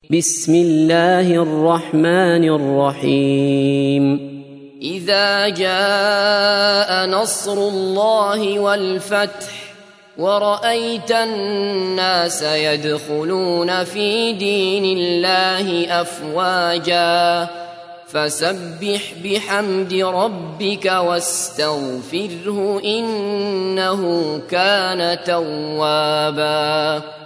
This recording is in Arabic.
بسم الله الرحمن الرحيم إذا جاء نصر الله والفتح ورأيت الناس يدخلون في دين الله أفواجا فسبح بحمد ربك واستغفره إنه كان توابا.